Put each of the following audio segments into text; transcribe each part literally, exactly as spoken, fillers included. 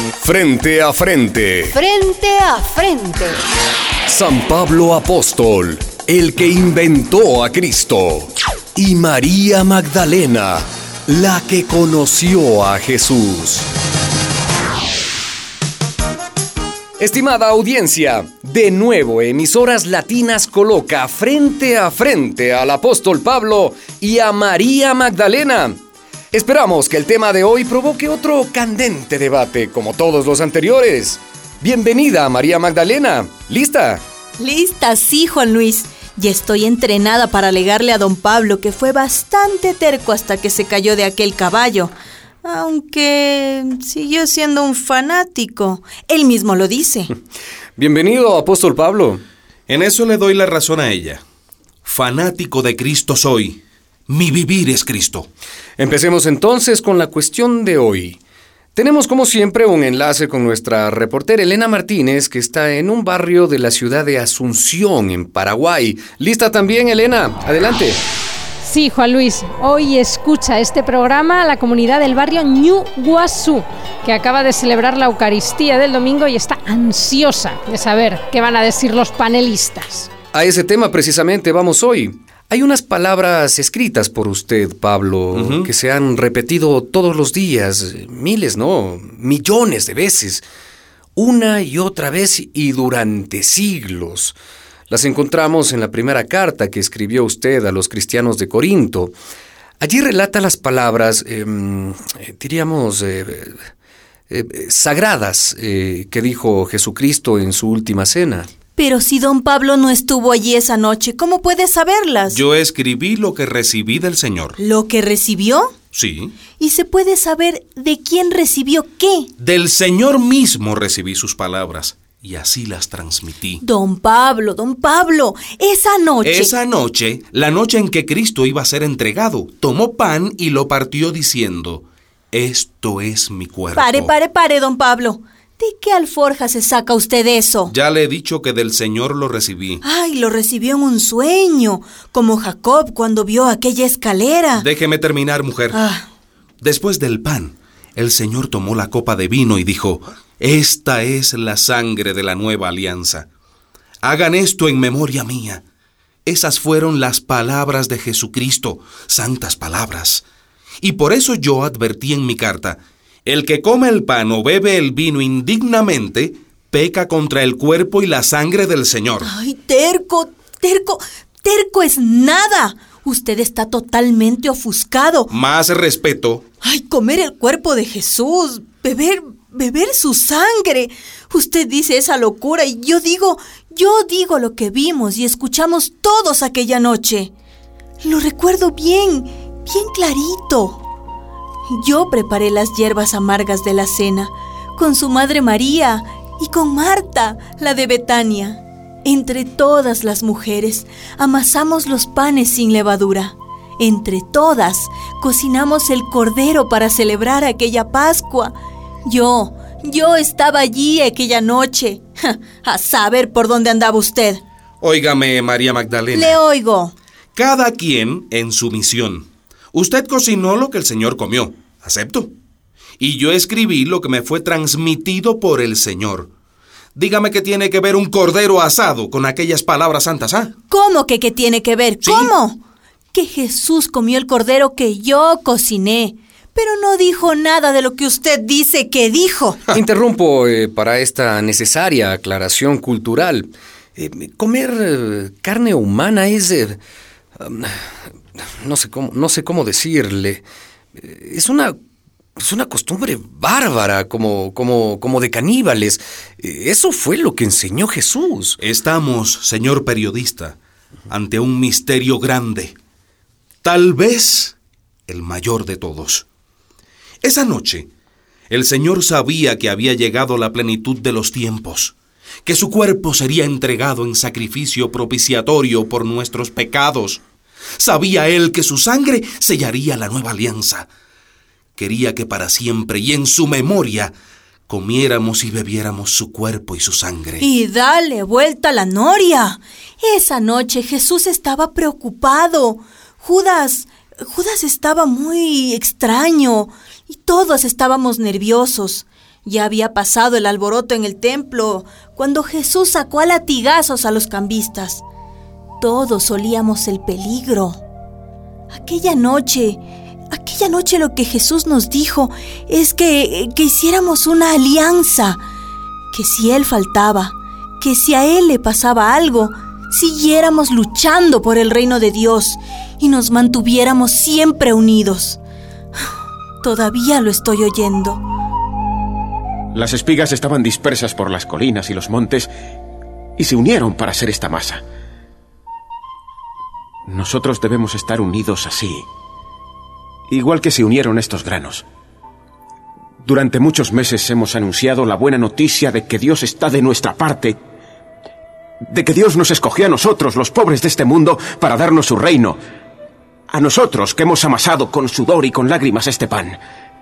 Frente a frente. Frente a frente. San Pablo Apóstol, el que inventó a Cristo. Y María Magdalena, la que conoció a Jesús. Estimada audiencia, de nuevo Emisoras Latinas coloca frente a frente al apóstol Pablo y a María Magdalena. Esperamos que el tema de hoy provoque otro candente debate, como todos los anteriores. Bienvenida, María Magdalena. ¿Lista? Lista, sí, Juan Luis. Ya estoy entrenada para alegarle a don Pablo que fue bastante terco hasta que se cayó de aquel caballo. Aunque siguió siendo un fanático. Él mismo lo dice. Bienvenido, apóstol Pablo. En eso le doy la razón a ella. Fanático de Cristo soy. Mi vivir es Cristo. Empecemos entonces con la cuestión de hoy. Tenemos como siempre un enlace con nuestra reportera Elena Martínez, que está en un barrio de la ciudad de Asunción, en Paraguay. ¿Lista también, Elena? Adelante. Sí, Juan Luis, hoy escucha este programa la comunidad del barrio Ñuguazú, que acaba de celebrar la Eucaristía del domingo y está ansiosa de saber qué van a decir los panelistas. A ese tema precisamente vamos hoy. Hay unas palabras escritas por usted, Pablo, uh-huh. que se han repetido todos los días, miles, no, millones de veces, una y otra vez y durante siglos. Las encontramos en la primera carta que escribió usted a los cristianos de Corinto. Allí relata las palabras, eh, diríamos, eh, eh, sagradas eh, que dijo Jesucristo en su última cena. Pero si don Pablo no estuvo allí esa noche, ¿cómo puede saberlas? Yo escribí lo que recibí del Señor. ¿Lo que recibió? Sí. ¿Y se puede saber de quién recibió qué? Del Señor mismo recibí sus palabras. Y así las transmití. Don Pablo, don Pablo, esa noche... Esa noche, la noche en que Cristo iba a ser entregado, tomó pan y lo partió diciendo, esto es mi cuerpo. Pare, pare, pare, don Pablo. ¿De qué alforja se saca usted eso? Ya le he dicho que del Señor lo recibí. Ay, lo recibió en un sueño, como Jacob cuando vio aquella escalera. Déjeme terminar, mujer. Ah. Después del pan, el Señor tomó la copa de vino y dijo, esta es la sangre de la nueva alianza. Hagan esto en memoria mía. Esas fueron las palabras de Jesucristo, santas palabras. Y por eso yo advertí en mi carta, el que come el pan o bebe el vino indignamente, peca contra el cuerpo y la sangre del Señor. Ay, terco, terco, terco es nada. Usted está totalmente ofuscado. Más respeto. Ay, comer el cuerpo de Jesús, beber... beber su sangre. Usted dice esa locura y yo digo, yo digo lo que vimos y escuchamos todos aquella noche. Lo recuerdo bien, bien clarito. Yo preparé las hierbas amargas de la cena, con su madre María y con Marta, la de Betania. Entre todas las mujeres amasamos los panes sin levadura. Entre todas cocinamos el cordero para celebrar aquella Pascua. Yo, yo estaba allí aquella noche. A saber por dónde andaba usted. Óigame, María Magdalena. Le oigo. Cada quien en su misión. Usted cocinó lo que el Señor comió. ¿Acepto? Y yo escribí lo que me fue transmitido por el Señor. Dígame qué tiene que ver un cordero asado con aquellas palabras santas, ¿ah? ¿Cómo que qué tiene que ver? ¿Sí? ¿Cómo? Que Jesús comió el cordero que yo cociné. Pero no dijo nada de lo que usted dice que dijo. Interrumpo eh, para esta necesaria aclaración cultural. Eh, comer eh, carne humana es... Eh, um, no sé cómo, no sé cómo decirle. Eh, es una... Es una costumbre bárbara, como, como, como de caníbales. Eh, eso fue lo que enseñó Jesús. Estamos, señor periodista, ante un misterio grande. Tal vez el mayor de todos. Esa noche, el Señor sabía que había llegado la plenitud de los tiempos, que su cuerpo sería entregado en sacrificio propiciatorio por nuestros pecados. Sabía Él que su sangre sellaría la nueva alianza. Quería que para siempre y en su memoria comiéramos y bebiéramos su cuerpo y su sangre. Y dale vuelta a la noria. Esa noche Jesús estaba preocupado. Judas, Judas estaba muy extraño y todos estábamos nerviosos. Ya había pasado el alboroto en el templo cuando Jesús sacó a latigazos a los cambistas. Todos olíamos el peligro. Aquella noche, aquella noche lo que Jesús nos dijo es que, que hiciéramos una alianza, que si Él faltaba, que si a Él le pasaba algo, siguiéramos luchando por el reino de Dios y nos mantuviéramos siempre unidos. Todavía lo estoy oyendo. Las espigas estaban dispersas por las colinas y los montes y se unieron para hacer esta masa. Nosotros debemos estar unidos así, igual que se unieron estos granos. Durante muchos meses hemos anunciado la buena noticia de que Dios está de nuestra parte, de que Dios nos escogió a nosotros, los pobres de este mundo, para darnos su reino. A nosotros, que hemos amasado con sudor y con lágrimas este pan.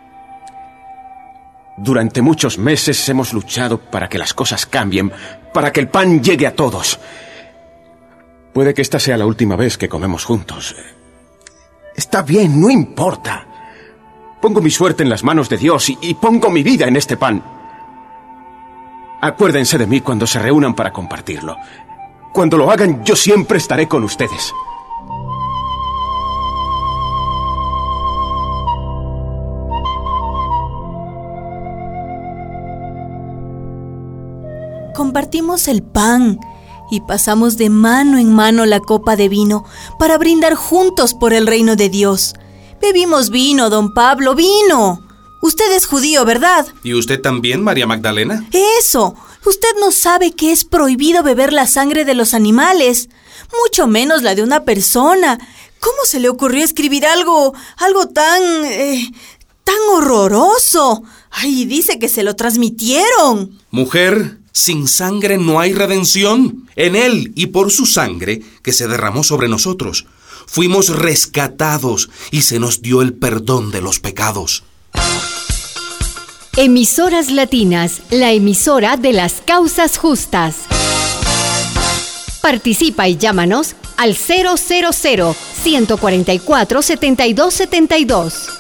Durante muchos meses hemos luchado para que las cosas cambien, para que el pan llegue a todos. Puede que esta sea la última vez que comemos juntos. Está bien, no importa. Pongo mi suerte en las manos de Dios y, y pongo mi vida en este pan. Acuérdense de mí cuando se reúnan para compartirlo. Cuando lo hagan, yo siempre estaré con ustedes. Compartimos el pan y pasamos de mano en mano la copa de vino para brindar juntos por el reino de Dios. Bebimos vino, don Pablo, vino. Usted es judío, ¿verdad? ¿Y usted también, María Magdalena? Eso. Usted no sabe que es prohibido beber la sangre de los animales, mucho menos la de una persona. ¿Cómo se le ocurrió escribir algo, algo tan, eh, tan horroroso? Ay, dice que se lo transmitieron. Mujer, sin sangre no hay redención. En Él y por su sangre que se derramó sobre nosotros, fuimos rescatados y se nos dio el perdón de los pecados. Emisoras Latinas, la emisora de las causas justas. Participa y llámanos al cero cero cero, uno cuatro cuatro, setenta y dos setenta y dos.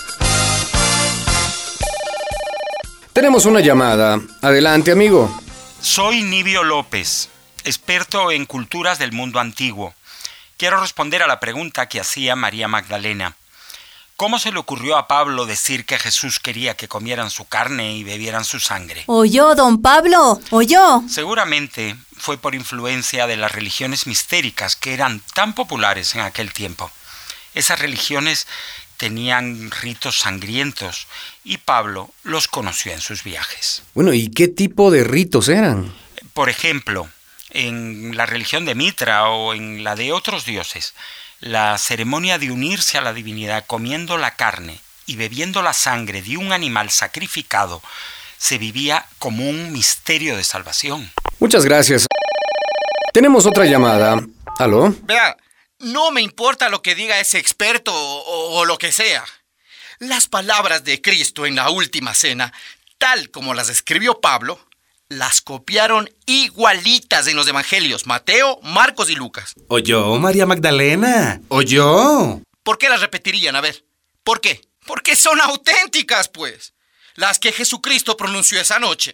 Tenemos una llamada. Adelante, amigo. Soy Nibio López, experto en culturas del mundo antiguo. Quiero responder a la pregunta que hacía María Magdalena. ¿Cómo se le ocurrió a Pablo decir que Jesús quería que comieran su carne y bebieran su sangre? ¿Oyó, don Pablo? ¿Oyó? Seguramente fue por influencia de las religiones mistéricas que eran tan populares en aquel tiempo. Esas religiones tenían ritos sangrientos y Pablo los conoció en sus viajes. Bueno, ¿y qué tipo de ritos eran? Por ejemplo, en la religión de Mitra o en la de otros dioses, la ceremonia de unirse a la divinidad comiendo la carne y bebiendo la sangre de un animal sacrificado se vivía como un misterio de salvación. Muchas gracias. Tenemos otra llamada. ¿Aló? Vea, no me importa lo que diga ese experto o, o lo que sea. Las palabras de Cristo en la última cena, tal como las escribió Pablo, las copiaron igualitas en los evangelios, Mateo, Marcos y Lucas. ¿Oyó, María Magdalena? ¿Oyó? ¿Por qué las repetirían? A ver, ¿por qué? Porque son auténticas, pues. Las que Jesucristo pronunció esa noche.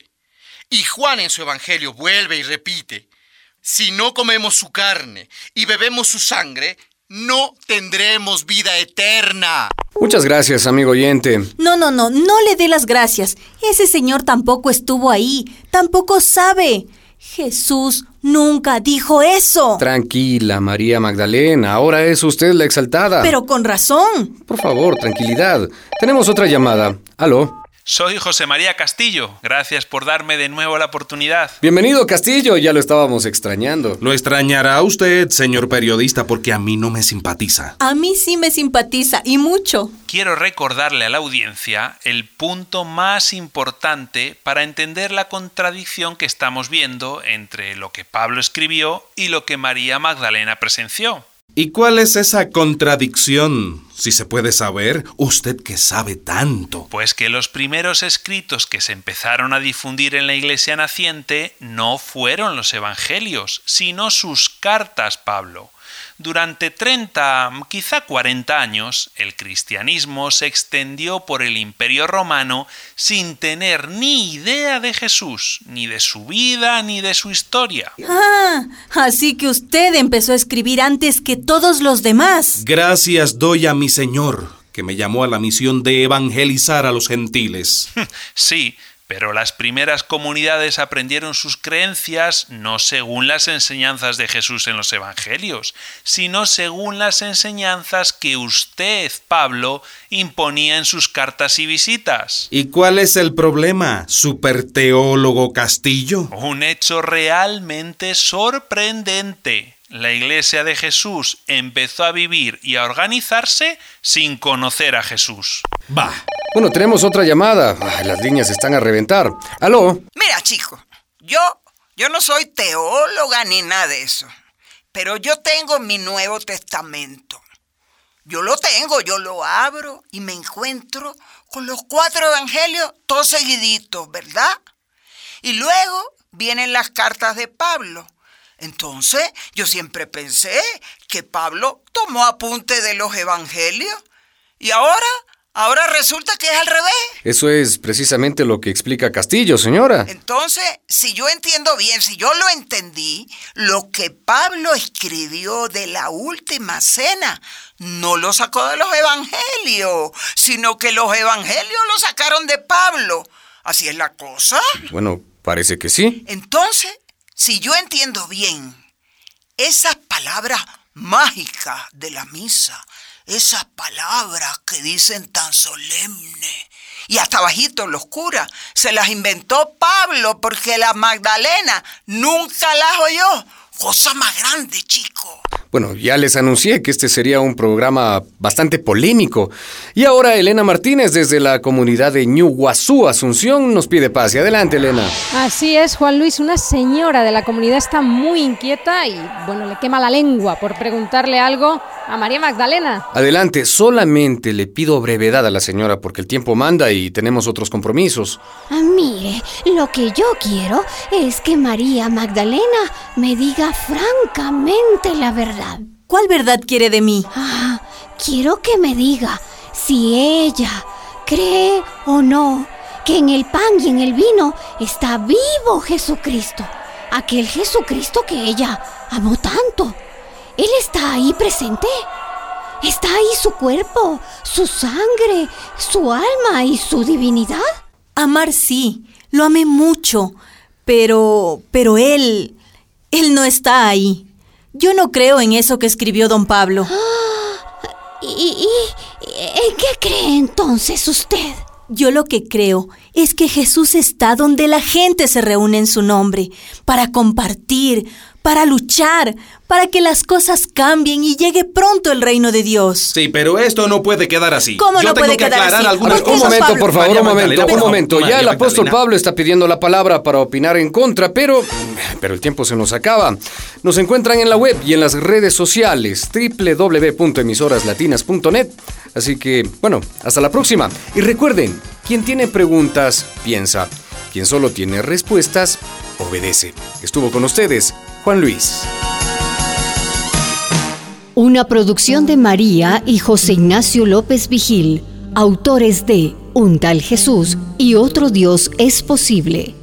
Y Juan en su evangelio vuelve y repite: si no comemos su carne y bebemos su sangre, no tendremos vida eterna. Muchas gracias, amigo oyente. No, no, no, no le dé las gracias. Ese señor tampoco estuvo ahí, tampoco sabe. Jesús nunca dijo eso. Tranquila, María Magdalena, ahora es usted la exaltada. Pero con razón. Por favor, tranquilidad. Tenemos otra llamada. ¿Aló? Soy José María Castillo. Gracias por darme de nuevo la oportunidad. Bienvenido, Castillo. Ya lo estábamos extrañando. Lo extrañará usted, señor periodista, porque a mí no me simpatiza. A mí sí me simpatiza, y mucho. Quiero recordarle a la audiencia el punto más importante para entender la contradicción que estamos viendo entre lo que Pablo escribió y lo que María Magdalena presenció. ¿Y cuál es esa contradicción? Si se puede saber, usted que sabe tanto. Pues que los primeros escritos que se empezaron a difundir en la iglesia naciente no fueron los evangelios, sino sus cartas, Pablo. Durante treinta, quizá cuarenta años, el cristianismo se extendió por el Imperio Romano sin tener ni idea de Jesús, ni de su vida, ni de su historia. Ah, así que usted empezó a escribir antes que todos los demás. Gracias doy a mi Señor, que me llamó a la misión de evangelizar a los gentiles. Sí, pero las primeras comunidades aprendieron sus creencias no según las enseñanzas de Jesús en los evangelios, sino según las enseñanzas que usted, Pablo, imponía en sus cartas y visitas. ¿Y cuál es el problema, superteólogo Castillo? Un hecho realmente sorprendente. La Iglesia de Jesús empezó a vivir y a organizarse sin conocer a Jesús. Bah. Bueno, tenemos otra llamada. Ay, las líneas están a reventar. ¿Aló? Mira, chico, yo, yo no soy teóloga ni nada de eso, pero yo tengo mi Nuevo Testamento. Yo lo tengo, yo lo abro y me encuentro con los cuatro evangelios todos seguiditos, ¿verdad? Y luego vienen las cartas de Pablo. Entonces, yo siempre pensé que Pablo tomó apunte de los evangelios y ahora, ahora resulta que es al revés. Eso es precisamente lo que explica Castillo, señora. Entonces, si yo entiendo bien, si yo lo entendí, lo que Pablo escribió de la última cena no lo sacó de los evangelios, sino que los evangelios lo sacaron de Pablo. ¿Así es la cosa? Bueno, parece que sí. Entonces, si yo entiendo bien, esas palabras mágicas de la misa, esas palabras que dicen tan solemne y hasta bajito los curas, se las inventó Pablo porque la Magdalena nunca las oyó. Cosa más grande, chico. Bueno, ya les anuncié que este sería un programa bastante polémico. Y ahora Elena Martínez, desde la comunidad de Ñuguazú, Asunción, nos pide paz. Y adelante, Elena. Así es, Juan Luis. Una señora de la comunidad está muy inquieta y, bueno, le quema la lengua por preguntarle algo a María Magdalena. Adelante, solamente le pido brevedad a la señora porque el tiempo manda y tenemos otros compromisos. Ah, mire, lo que yo quiero es que María Magdalena me diga francamente la verdad. ¿Cuál verdad quiere de mí? Ah, quiero que me diga si ella cree o no que en el pan y en el vino está vivo Jesucristo, aquel Jesucristo que ella amó tanto. Él está ahí presente. Está ahí su cuerpo, su sangre, su alma y su divinidad. Amar sí, lo amé mucho, pero, pero él, él no está ahí. Yo no creo en eso que escribió don Pablo. ¿Y, y en qué cree entonces usted? Yo lo que creo es que Jesús está donde la gente se reúne en su nombre, para compartir, para luchar, para que las cosas cambien y llegue pronto el reino de Dios. Sí, pero esto no puede quedar así. ¿Cómo Yo no tengo puede que quedar aclarar así? algunas Un cosas. momento, por favor, María un momento, Magdalena, un por momento. favor, Ya el María apóstol Magdalena. Pablo está pidiendo la palabra para opinar en contra, pero, pero el tiempo se nos acaba. Nos encuentran en la web y en las redes sociales doble u doble u doble u punto emisoras latinas punto net. Así que, bueno, hasta la próxima. Y recuerden, quien tiene preguntas, piensa. Quien solo tiene respuestas, obedece. Estuvo con ustedes, Juan Luis. Una producción de María y José Ignacio López Vigil, autores de Un tal Jesús y otro Dios es posible.